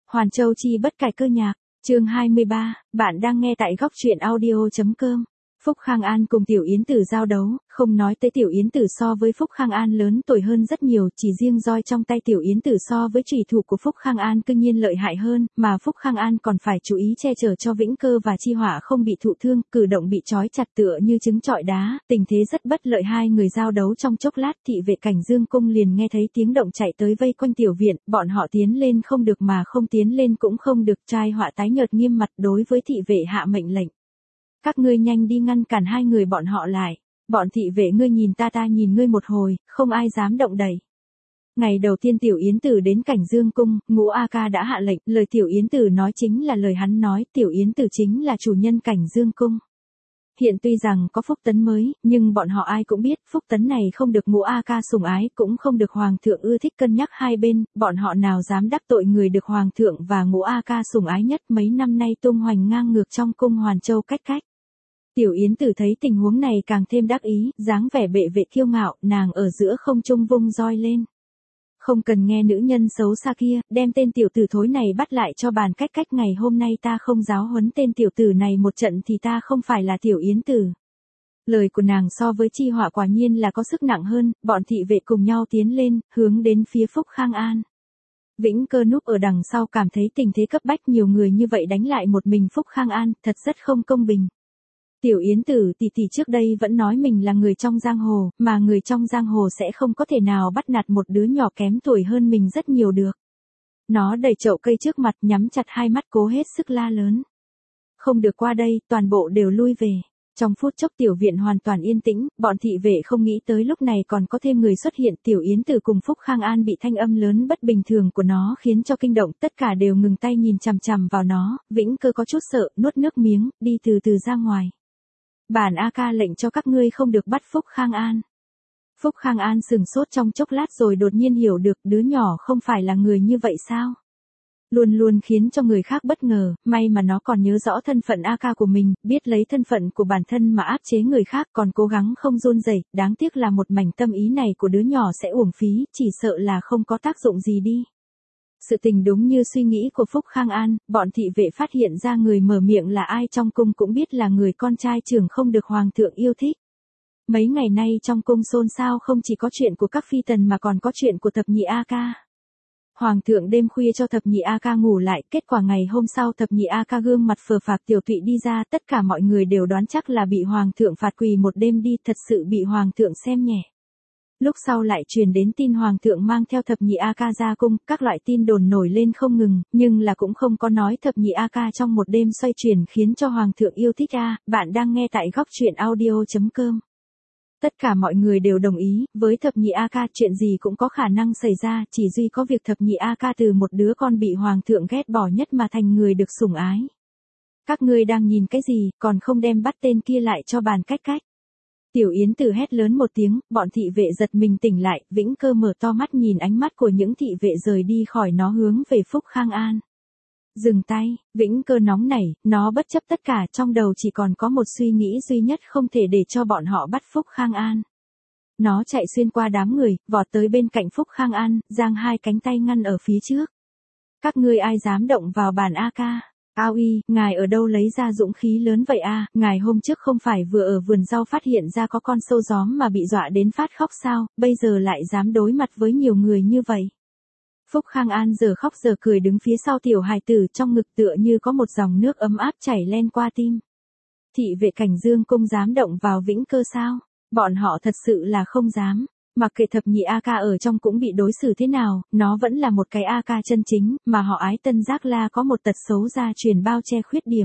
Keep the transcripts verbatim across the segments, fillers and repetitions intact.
Hoàn Châu chi bất cải cơ nhạc, chương hai mươi ba, bạn đang nghe tại góc truyện audio.com. Phúc Khang An cùng Tiểu Yến Tử giao đấu, không nói tới Tiểu Yến Tử so với Phúc Khang An lớn tuổi hơn rất nhiều, chỉ riêng roi trong tay Tiểu Yến Tử so với chủy thủ của Phúc Khang An cương nhiên lợi hại hơn, mà Phúc Khang An còn phải chú ý che chở cho Vĩnh Cơ và Chi Hỏa không bị thụ thương, cử động bị trói chặt tựa như trứng trọi đá, tình thế rất bất lợi. Hai người giao đấu trong chốc lát, thị vệ Cảnh Dương cung liền nghe thấy tiếng động chạy tới vây quanh tiểu viện, bọn họ tiến lên không được mà không tiến lên cũng không được. Trai họa tái nhợt nghiêm mặt đối với thị vệ hạ mệnh lệnh. Các ngươi nhanh đi ngăn cản hai người bọn họ lại, bọn thị vệ ngươi nhìn ta ta nhìn ngươi một hồi, không ai dám động đậy. Ngày đầu tiên Tiểu Yến Tử đến Cảnh Dương cung, Ngũ A Ca đã hạ lệnh, lời Tiểu Yến Tử nói chính là lời hắn nói, Tiểu Yến Tử chính là chủ nhân Cảnh Dương cung. Hiện tuy rằng có Phúc Tấn mới, nhưng bọn họ ai cũng biết, Phúc Tấn này không được Ngũ A Ca sủng ái, cũng không được Hoàng thượng ưa thích. Cân nhắc hai bên, bọn họ nào dám đắc tội người được Hoàng thượng và Ngũ A Ca sủng ái nhất. Mấy năm nay tung hoành ngang ngược trong cung Hoàn Châu cách cách. Tiểu Yến Tử thấy tình huống này càng thêm đắc ý, dáng vẻ bệ vệ kiêu ngạo, nàng ở giữa không trung vung roi lên. Không cần nghe nữ nhân xấu xa kia, đem tên tiểu tử thối này bắt lại cho bàn cách cách. Ngày hôm nay ta không giáo huấn tên tiểu tử này một trận thì ta không phải là Tiểu Yến Tử. Lời của nàng so với Chi Hỏa quả nhiên là có sức nặng hơn, bọn thị vệ cùng nhau tiến lên, hướng đến phía Phúc Khang An. Vĩnh Cơ núp ở đằng sau cảm thấy tình thế cấp bách, nhiều người như vậy đánh lại một mình Phúc Khang An, thật rất không công bình. Tiểu Yến Tử tỷ tỷ trước đây vẫn nói mình là người trong giang hồ, mà người trong giang hồ sẽ không có thể nào bắt nạt một đứa nhỏ kém tuổi hơn mình rất nhiều được. Nó đẩy chậu cây trước mặt, nhắm chặt hai mắt cố hết sức la lớn. Không được qua đây, toàn bộ đều lui về. Trong phút chốc tiểu viện hoàn toàn yên tĩnh, bọn thị vệ không nghĩ tới lúc này còn có thêm người xuất hiện. Tiểu Yến Tử cùng Phúc Khang An bị thanh âm lớn bất bình thường của nó khiến cho kinh động, tất cả đều ngừng tay nhìn chằm chằm vào nó. Vĩnh Cơ có chút sợ, nuốt nước miếng, đi từ từ ra ngoài. Bản A Ca lệnh cho các ngươi không được bắt Phúc Khang An. Phúc Khang An sừng sốt trong chốc lát rồi đột nhiên hiểu được, đứa nhỏ không phải là người như vậy sao? Luôn luôn khiến cho người khác bất ngờ, may mà nó còn nhớ rõ thân phận A Ca của mình, biết lấy thân phận của bản thân mà áp chế người khác, còn cố gắng không run rẩy. Đáng tiếc là một mảnh tâm ý này của đứa nhỏ sẽ uổng phí, chỉ sợ là không có tác dụng gì đi. Sự tình đúng như suy nghĩ của Phúc Khang An, bọn thị vệ phát hiện ra người mở miệng là ai trong cung cũng biết là người con trai trưởng không được Hoàng thượng yêu thích. Mấy ngày nay trong cung xôn xao không chỉ có chuyện của các phi tần mà còn có chuyện của thập nhị A Ca. Hoàng thượng đêm khuya cho thập nhị A Ca ngủ lại, kết quả ngày hôm sau thập nhị A Ca gương mặt phờ phạc tiểu tụy đi ra, tất cả mọi người đều đoán chắc là bị Hoàng thượng phạt quỳ một đêm đi, thật sự bị Hoàng thượng xem nhẹ. Lúc sau lại truyền đến tin Hoàng thượng mang theo thập nhị A Ca ra cung, các loại tin đồn nổi lên không ngừng, nhưng là cũng không có nói thập nhị A Ca trong một đêm xoay chuyển khiến cho Hoàng thượng yêu thích a. Bạn đang nghe tại góc truyện audio.com. Tất cả mọi người đều đồng ý, với thập nhị A Ca chuyện gì cũng có khả năng xảy ra, chỉ duy có việc thập nhị A Ca từ một đứa con bị Hoàng thượng ghét bỏ nhất mà thành người được sủng ái. Các ngươi đang nhìn cái gì, còn không đem bắt tên kia lại cho bàn cách cách. Tiểu Yến Tử hét lớn một tiếng, bọn thị vệ giật mình tỉnh lại, Vĩnh Cơ mở to mắt nhìn ánh mắt của những thị vệ rời đi khỏi nó hướng về Phúc Khang An. Dừng tay, Vĩnh Cơ nóng nảy, nó bất chấp tất cả, trong đầu chỉ còn có một suy nghĩ duy nhất, không thể để cho bọn họ bắt Phúc Khang An. Nó chạy xuyên qua đám người, vọt tới bên cạnh Phúc Khang An, giang hai cánh tay ngăn ở phía trước. Các ngươi ai dám động vào bàn A Ca? Ao y, ngài ở đâu lấy ra dũng khí lớn vậy a? Ngài hôm trước không phải vừa ở vườn rau phát hiện ra có con sâu gióm mà bị dọa đến phát khóc sao, bây giờ lại dám đối mặt với nhiều người như vậy. Phúc Khang An giờ khóc giờ cười đứng phía sau tiểu hài tử, trong ngực tựa như có một dòng nước ấm áp chảy len qua tim. Thị vệ Cảnh Dương cung dám động vào Vĩnh Cơ sao? Bọn họ thật sự là không dám. Mặc kệ thập nhị A Ca ở trong cũng bị đối xử thế nào, nó vẫn là một cái A Ca chân chính, mà họ Ái Tân Giác La có một tật xấu gia truyền bao che khuyết điểm.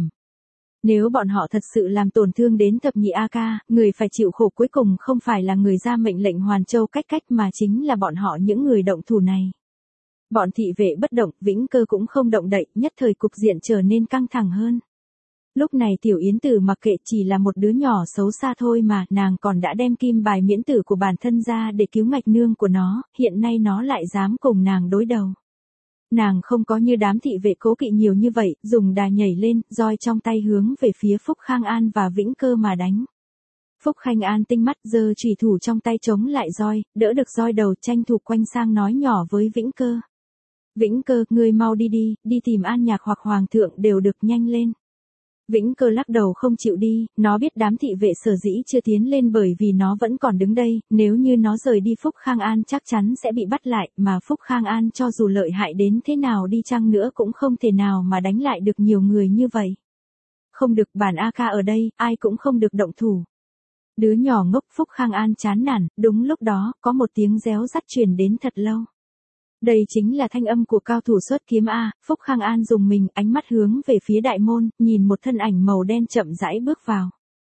Nếu bọn họ thật sự làm tổn thương đến thập nhị A Ca, người phải chịu khổ cuối cùng không phải là người ra mệnh lệnh Hoàn Châu cách cách mà chính là bọn họ những người động thủ này. Bọn thị vệ bất động, Vĩnh Cơ cũng không động đậy, nhất thời cục diện trở nên căng thẳng hơn. Lúc này Tiểu Yến Tử mặc kệ chỉ là một đứa nhỏ xấu xa thôi mà, nàng còn đã đem kim bài miễn tử của bản thân ra để cứu ngạch nương của nó, hiện nay nó lại dám cùng nàng đối đầu. Nàng không có như đám thị vệ cố kỵ nhiều như vậy, dùng đà nhảy lên, roi trong tay hướng về phía Phúc Khang An và Vĩnh Cơ mà đánh. Phúc Khang An tinh mắt giơ chủy thủ trong tay chống lại roi, đỡ được roi đầu tranh thủ quanh sang nói nhỏ với Vĩnh Cơ. Vĩnh Cơ, ngươi mau đi đi, đi tìm An Nhạc hoặc Hoàng thượng đều được, nhanh lên. Vĩnh Cơ lắc đầu không chịu đi, nó biết đám thị vệ sở dĩ chưa tiến lên bởi vì nó vẫn còn đứng đây, nếu như nó rời đi Phúc Khang An chắc chắn sẽ bị bắt lại, mà Phúc Khang An cho dù lợi hại đến thế nào đi chăng nữa cũng không thể nào mà đánh lại được nhiều người như vậy. Không được, bản a ca ở đây, ai cũng không được động thủ. Đứa nhỏ ngốc. Phúc Khang An chán nản, đúng lúc đó, có một tiếng réo rắt truyền đến thật lâu. Đây chính là thanh âm của cao thủ xuất kiếm A. Phúc Khang An dùng mình, ánh mắt hướng về phía đại môn, nhìn một thân ảnh màu đen chậm rãi bước vào.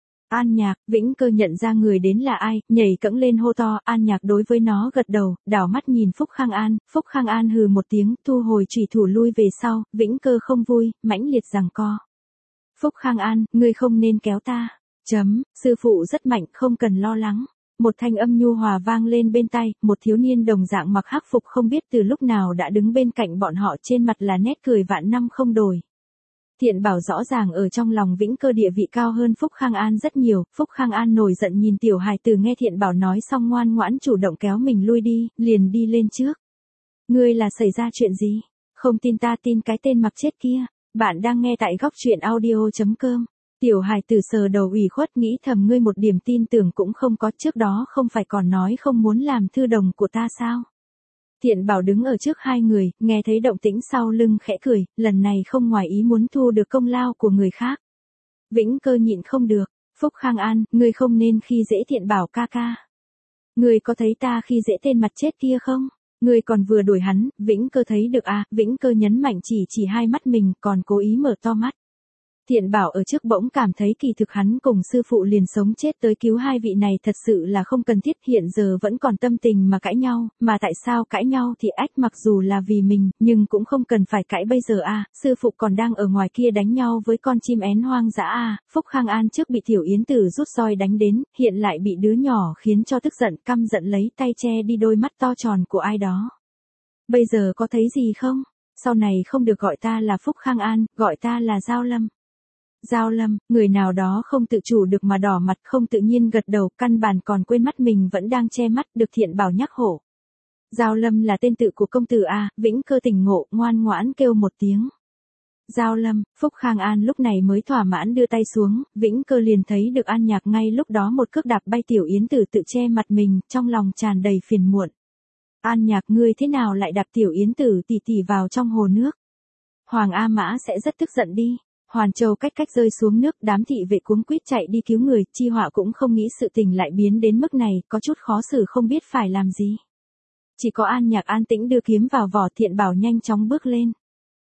An Nhạc. Vĩnh Cơ nhận ra người đến là ai, nhảy cẫng lên hô to. An Nhạc đối với nó gật đầu, đảo mắt nhìn Phúc Khang An. Phúc Khang An hừ một tiếng, thu hồi chủy thủ lui về sau. Vĩnh Cơ không vui, mãnh liệt giằng co. Phúc Khang An, ngươi không nên kéo ta. Chấm, sư phụ rất mạnh, không cần lo lắng. Một thanh âm nhu hòa vang lên bên tai, một thiếu niên đồng dạng mặc hắc phục không biết từ lúc nào đã đứng bên cạnh bọn họ, trên mặt là nét cười vạn năm không đổi. Thiện Bảo rõ ràng ở trong lòng Vĩnh Cơ địa vị cao hơn Phúc Khang An rất nhiều. Phúc Khang An nổi giận nhìn tiểu hài tử, nghe Thiện Bảo nói xong ngoan ngoãn chủ động kéo mình lui đi, liền đi lên trước. Ngươi là xảy ra chuyện gì? Không tin ta tin cái tên mặc chết kia. Bạn đang nghe tại góc truyện audio chấm com. Tiểu hài tử sờ đầu ủy khuất nghĩ thầm, ngươi một điểm tin tưởng cũng không có, trước đó không phải còn nói không muốn làm thư đồng của ta sao? Thiện Bảo đứng ở trước hai người, nghe thấy động tĩnh sau lưng khẽ cười, lần này không ngoài ý muốn thu được công lao của người khác. Vĩnh Cơ nhịn không được, Phúc Khang An, ngươi không nên khi dễ Thiện Bảo ca ca. Ngươi có thấy ta khi dễ tên mặt chết kia không? Ngươi còn vừa đuổi hắn. Vĩnh Cơ thấy được à? Vĩnh Cơ nhấn mạnh chỉ chỉ hai mắt mình, còn cố ý mở to mắt. Thiện Bảo ở trước bỗng cảm thấy kỳ thực hắn cùng sư phụ liền sống chết tới cứu hai vị này thật sự là không cần thiết, hiện giờ vẫn còn tâm tình mà cãi nhau, mà tại sao cãi nhau thì ách, mặc dù là vì mình, nhưng cũng không cần phải cãi bây giờ à, sư phụ còn đang ở ngoài kia đánh nhau với con chim én hoang dã à. Phúc Khang An trước bị Tiểu Yến Tử rút roi đánh đến, hiện lại bị đứa nhỏ khiến cho tức giận, căm giận lấy tay che đi đôi mắt to tròn của ai đó. Bây giờ có thấy gì không? Sau này không được gọi ta là Phúc Khang An, gọi ta là Giao Lâm. Giao Lâm, người nào đó không tự chủ được mà đỏ mặt, không tự nhiên gật đầu, căn bản còn quên mắt mình vẫn đang che mắt, được Thiện Bảo nhắc nhở. Giao Lâm là tên tự của công tử à? Vĩnh Cơ tỉnh ngộ, ngoan ngoãn kêu một tiếng. Giao Lâm. Phúc Khang An lúc này mới thỏa mãn đưa tay xuống, Vĩnh Cơ liền thấy được An Nhạc ngay lúc đó một cước đạp bay Tiểu Yến Tử tự che mặt mình, trong lòng tràn đầy phiền muộn. An Nhạc, ngươi thế nào lại đạp Tiểu Yến Tử tỷ tỷ vào trong hồ nước? Hoàng A Mã sẽ rất tức giận đi. Hoàn Châu cách cách rơi xuống nước, đám thị vệ cuống quýt chạy đi cứu người, Chi Họa cũng không nghĩ sự tình lại biến đến mức này, có chút khó xử không biết phải làm gì. Chỉ có An Nhạc an tĩnh đưa kiếm vào vỏ. Thiện Bảo nhanh chóng bước lên.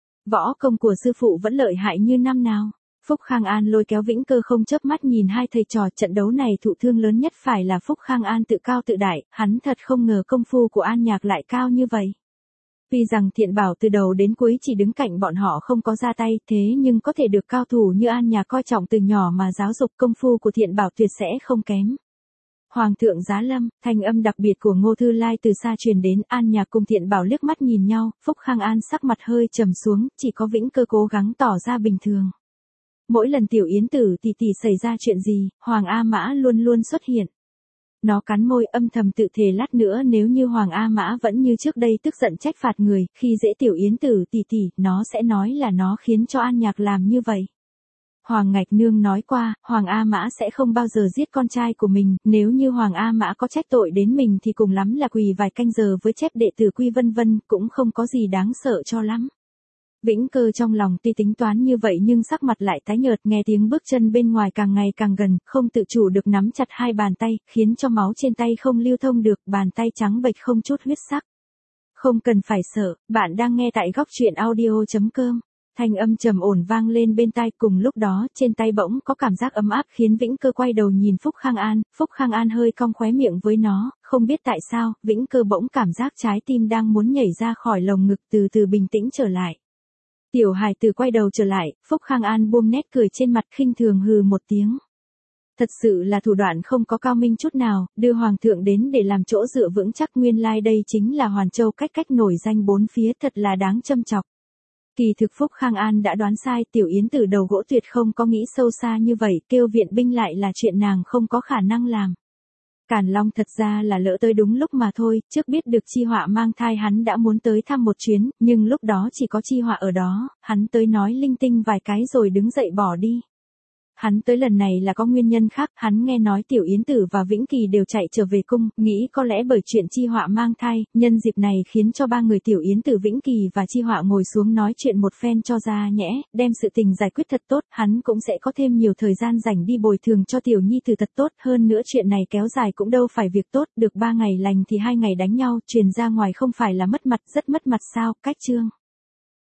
Võ công của sư phụ vẫn lợi hại như năm nào. Phúc Khang An lôi kéo Vĩnh Cơ không chớp mắt nhìn hai thầy trò, trận đấu này thụ thương lớn nhất phải là Phúc Khang An tự cao tự đại, hắn thật không ngờ công phu của An Nhạc lại cao như vậy. Tuy rằng Thiện Bảo từ đầu đến cuối chỉ đứng cạnh bọn họ không có ra tay, thế nhưng có thể được cao thủ như An Nhạc coi trọng từ nhỏ mà giáo dục, công phu của Thiện Bảo tuyệt sẽ không kém. Hoàng thượng giá lâm, thanh âm đặc biệt của Ngô Thư Lai từ xa truyền đến. An Nhạc cùng Thiện Bảo liếc mắt nhìn nhau, Phúc Khang An sắc mặt hơi trầm xuống, chỉ có Vĩnh Cơ cố gắng tỏ ra bình thường. Mỗi lần Tiểu Yến Tử tỷ tỷ xảy ra chuyện gì, Hoàng A Mã luôn luôn xuất hiện. Nó cắn môi âm thầm tự thề lát nữa nếu như Hoàng A Mã vẫn như trước đây tức giận trách phạt người, khi dễ Tiểu Yến Tử tỷ tỷ, nó sẽ nói là nó khiến cho An Nhạc làm như vậy. Hoàng Ngạch Nương nói qua, Hoàng A Mã sẽ không bao giờ giết con trai của mình, nếu như Hoàng A Mã có trách tội đến mình thì cùng lắm là quỳ vài canh giờ với chép đệ tử quy vân vân, cũng không có gì đáng sợ cho lắm. Vĩnh Cơ trong lòng tuy tính toán như vậy nhưng sắc mặt lại tái nhợt, nghe tiếng bước chân bên ngoài càng ngày càng gần, không tự chủ được nắm chặt hai bàn tay, khiến cho máu trên tay không lưu thông được, bàn tay trắng bệch không chút huyết sắc. Không cần phải sợ, bạn đang nghe tại góc truyện audio chấm com. Thanh âm trầm ổn vang lên bên tai, cùng lúc đó trên tay bỗng có cảm giác ấm áp khiến Vĩnh Cơ quay đầu nhìn Phúc Khang An. Phúc Khang An hơi cong khóe miệng với nó, không biết tại sao, Vĩnh Cơ bỗng cảm giác trái tim đang muốn nhảy ra khỏi lồng ngực, từ từ bình tĩnh trở lại. Tiểu hài tử quay đầu trở lại, Phúc Khang An buông nét cười trên mặt, khinh thường hừ một tiếng. Thật sự là thủ đoạn không có cao minh chút nào, đưa Hoàng thượng đến để làm chỗ dựa vững chắc, nguyên lai đây chính là Hoàn Châu cách cách nổi danh bốn phía, thật là đáng châm chọc. Kỳ thực Phúc Khang An đã đoán sai, Tiểu Yến Tử đầu gỗ tuyệt không có nghĩ sâu xa như vậy, kêu viện binh lại là chuyện nàng không có khả năng làm. Càn Long thật ra là lỡ tới đúng lúc mà thôi, trước biết được Chi Họa mang thai hắn đã muốn tới thăm một chuyến, nhưng lúc đó chỉ có Chi Họa ở đó, hắn tới nói linh tinh vài cái rồi đứng dậy bỏ đi. Hắn tới lần này là có nguyên nhân khác, hắn nghe nói Tiểu Yến Tử và Vĩnh Kỳ đều chạy trở về cung, nghĩ có lẽ bởi chuyện Chi Họa mang thai, nhân dịp này khiến cho ba người Tiểu Yến Tử, Vĩnh Kỳ và Chi Họa ngồi xuống nói chuyện một phen cho ra nhẽ, đem sự tình giải quyết thật tốt, hắn cũng sẽ có thêm nhiều thời gian rảnh đi bồi thường cho Tiểu Nhi Tử thật tốt, hơn nữa chuyện này kéo dài cũng đâu phải việc tốt, được ba ngày lành thì hai ngày đánh nhau, truyền ra ngoài không phải là mất mặt, rất mất mặt sao, cách chương.